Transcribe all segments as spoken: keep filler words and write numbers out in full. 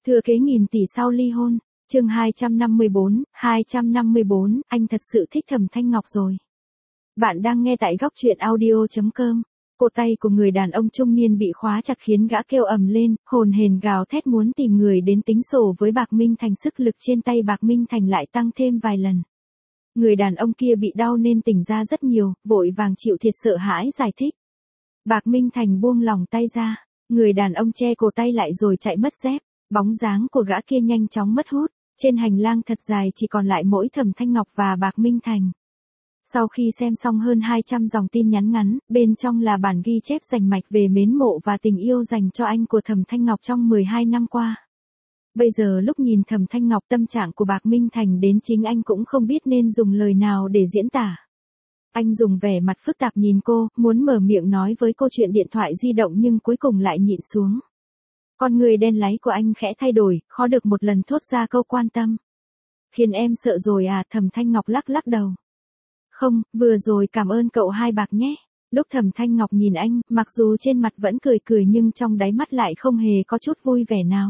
Thừa kế nghìn tỷ sau ly hôn, chương hai trăm năm mươi bốn, hai trăm năm mươi bốn, anh thật sự thích Thẩm Thanh Ngọc rồi. Bạn đang nghe tại góc truyện audio chấm com. Cổ tay của người đàn ông trung niên bị khóa chặt khiến gã kêu ầm lên, hồn hển gào thét muốn tìm người đến tính sổ với Bạc Minh Thành. Sức lực trên tay Bạc Minh Thành lại tăng thêm vài lần. Người đàn ông kia bị đau nên tỉnh ra rất nhiều, vội vàng chịu thiệt sợ hãi giải thích. Bạc Minh Thành buông lỏng tay ra, người đàn ông che cổ tay lại rồi chạy mất dép. Bóng dáng của gã kia nhanh chóng mất hút, trên hành lang thật dài chỉ còn lại mỗi Thẩm Thanh Ngọc và Bạc Minh Thành. Sau khi xem xong hơn hai trăm dòng tin nhắn ngắn, bên trong là bản ghi chép rành mạch về mến mộ và tình yêu dành cho anh của Thẩm Thanh Ngọc trong mười hai năm qua. Bây giờ lúc nhìn Thẩm Thanh Ngọc, tâm trạng của Bạc Minh Thành đến chính anh cũng không biết nên dùng lời nào để diễn tả. Anh dùng vẻ mặt phức tạp nhìn cô, muốn mở miệng nói với cô chuyện điện thoại di động nhưng cuối cùng lại nhịn xuống. Con người đen láy của anh khẽ thay đổi, khó được một lần thốt ra câu quan tâm. Khiến em sợ rồi à? Thẩm Thanh Ngọc lắc lắc đầu. Không, vừa rồi cảm ơn cậu hai bạc nhé. Lúc Thẩm Thanh Ngọc nhìn anh, mặc dù trên mặt vẫn cười cười nhưng trong đáy mắt lại không hề có chút vui vẻ nào.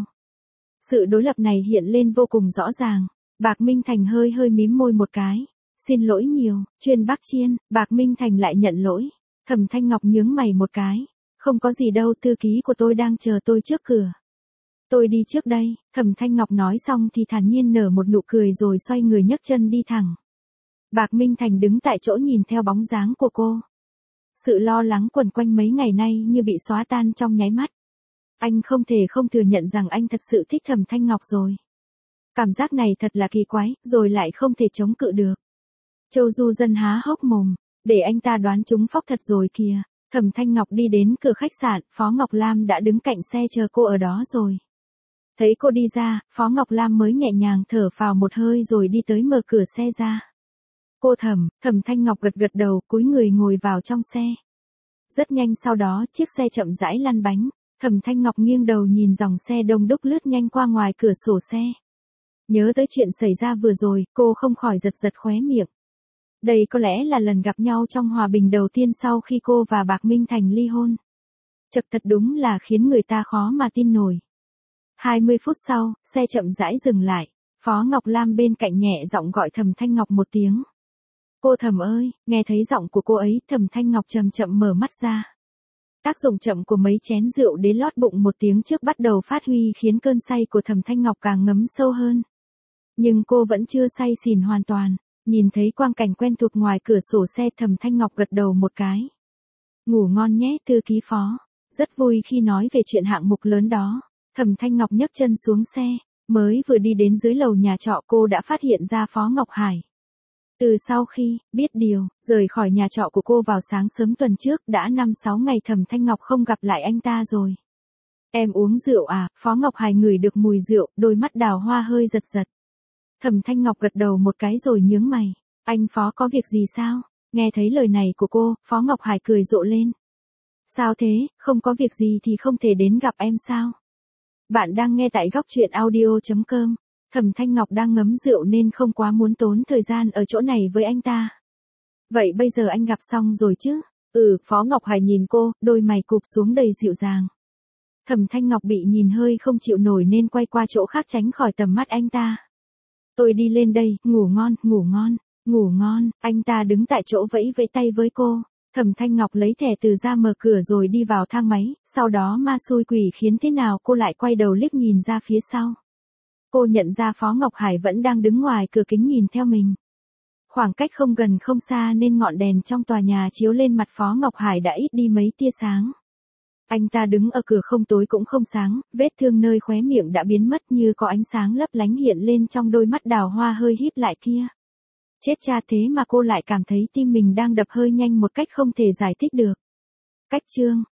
Sự đối lập này hiện lên vô cùng rõ ràng. Bạc Minh Thành hơi hơi mím môi một cái. Xin lỗi nhiều, chuyên bác chiên. Bạc Minh Thành lại nhận lỗi. Thẩm Thanh Ngọc nhướng mày một cái. Không có gì đâu, thư ký của tôi đang chờ tôi trước cửa. Tôi đi trước đây. Thẩm Thanh Ngọc nói xong thì thản nhiên nở một nụ cười rồi xoay người nhấc chân đi thẳng. Bạc Minh Thành đứng tại chỗ nhìn theo bóng dáng của cô. Sự lo lắng quẩn quanh mấy ngày nay như bị xóa tan trong nháy mắt. Anh không thể không thừa nhận rằng anh thật sự thích Thẩm Thanh Ngọc rồi. Cảm giác này thật là kỳ quái, rồi lại không thể chống cự được. Châu Du Dân há hốc mồm, để anh ta đoán trúng phóc thật rồi kìa. Thẩm Thanh Ngọc đi đến cửa khách sạn, Phó Ngọc Lam đã đứng cạnh xe chờ cô ở đó rồi. Thấy cô đi ra, Phó Ngọc Lam mới nhẹ nhàng thở phào một hơi rồi đi tới mở cửa xe ra. Cô Thẩm, Thẩm Thanh Ngọc gật gật đầu, cúi người ngồi vào trong xe. Rất nhanh sau đó, chiếc xe chậm rãi lăn bánh. Thẩm Thanh Ngọc nghiêng đầu nhìn dòng xe đông đúc lướt nhanh qua ngoài cửa sổ xe. Nhớ tới chuyện xảy ra vừa rồi, cô không khỏi giật giật khóe miệng. Đây có lẽ là lần gặp nhau trong hòa bình đầu tiên sau khi cô và Bạc Minh Thành ly hôn. Chật, thật đúng là khiến người ta khó mà tin nổi. hai mươi phút sau, xe chậm rãi dừng lại. Phó Ngọc Lam bên cạnh nhẹ giọng gọi Thẩm Thanh Ngọc một tiếng. Cô Thẩm ơi, nghe thấy giọng của cô ấy, Thẩm Thanh Ngọc chậm chậm mở mắt ra. Tác dụng chậm của mấy chén rượu đến lót bụng một tiếng trước bắt đầu phát huy khiến cơn say của Thẩm Thanh Ngọc càng ngấm sâu hơn. Nhưng cô vẫn chưa say xỉn hoàn toàn. Nhìn thấy quang cảnh quen thuộc ngoài cửa sổ xe, Thẩm Thanh Ngọc gật đầu một cái. Ngủ ngon nhé, thư ký Phó. Rất vui khi nói về chuyện hạng mục lớn đó. Thẩm Thanh Ngọc nhấc chân xuống xe. Mới vừa đi đến dưới lầu nhà trọ cô đã phát hiện ra Phó Ngọc Hải. Từ sau khi biết điều, rời khỏi nhà trọ của cô vào sáng sớm tuần trước, đã năm sáu ngày Thẩm Thanh Ngọc không gặp lại anh ta rồi. Em uống rượu à? Phó Ngọc Hải ngửi được mùi rượu, đôi mắt đào hoa hơi giật giật. Thẩm Thanh Ngọc gật đầu một cái rồi nhướng mày. Anh Phó có việc gì sao? Nghe thấy lời này của cô, Phó Ngọc Hải cười rộ lên. Sao thế, không có việc gì thì không thể đến gặp em sao? Bạn đang nghe tại góc truyện audio chấm com. Thẩm Thanh Ngọc đang ngấm rượu nên không quá muốn tốn thời gian ở chỗ này với anh ta. Vậy bây giờ anh gặp xong rồi chứ? Ừ, Phó Ngọc Hải nhìn cô, đôi mày cụp xuống đầy dịu dàng. Thẩm Thanh Ngọc bị nhìn hơi không chịu nổi nên quay qua chỗ khác tránh khỏi tầm mắt anh ta. Tôi đi lên đây, ngủ ngon, ngủ ngon, ngủ ngon. Anh ta đứng tại chỗ vẫy vẫy tay với cô. Thẩm Thanh Ngọc lấy thẻ từ ra mở cửa rồi đi vào thang máy, sau đó ma xui quỷ khiến thế nào cô lại quay đầu liếc nhìn ra phía sau. Cô nhận ra Phó Ngọc Hải vẫn đang đứng ngoài cửa kính nhìn theo mình. Khoảng cách không gần không xa nên ngọn đèn trong tòa nhà chiếu lên mặt Phó Ngọc Hải đã ít đi mấy tia sáng. Anh ta đứng ở cửa không tối cũng không sáng, vết thương nơi khóe miệng đã biến mất như có ánh sáng lấp lánh hiện lên trong đôi mắt đào hoa hơi híp lại kia. Chết cha, thế mà cô lại cảm thấy tim mình đang đập hơi nhanh một cách không thể giải thích được. Cách chương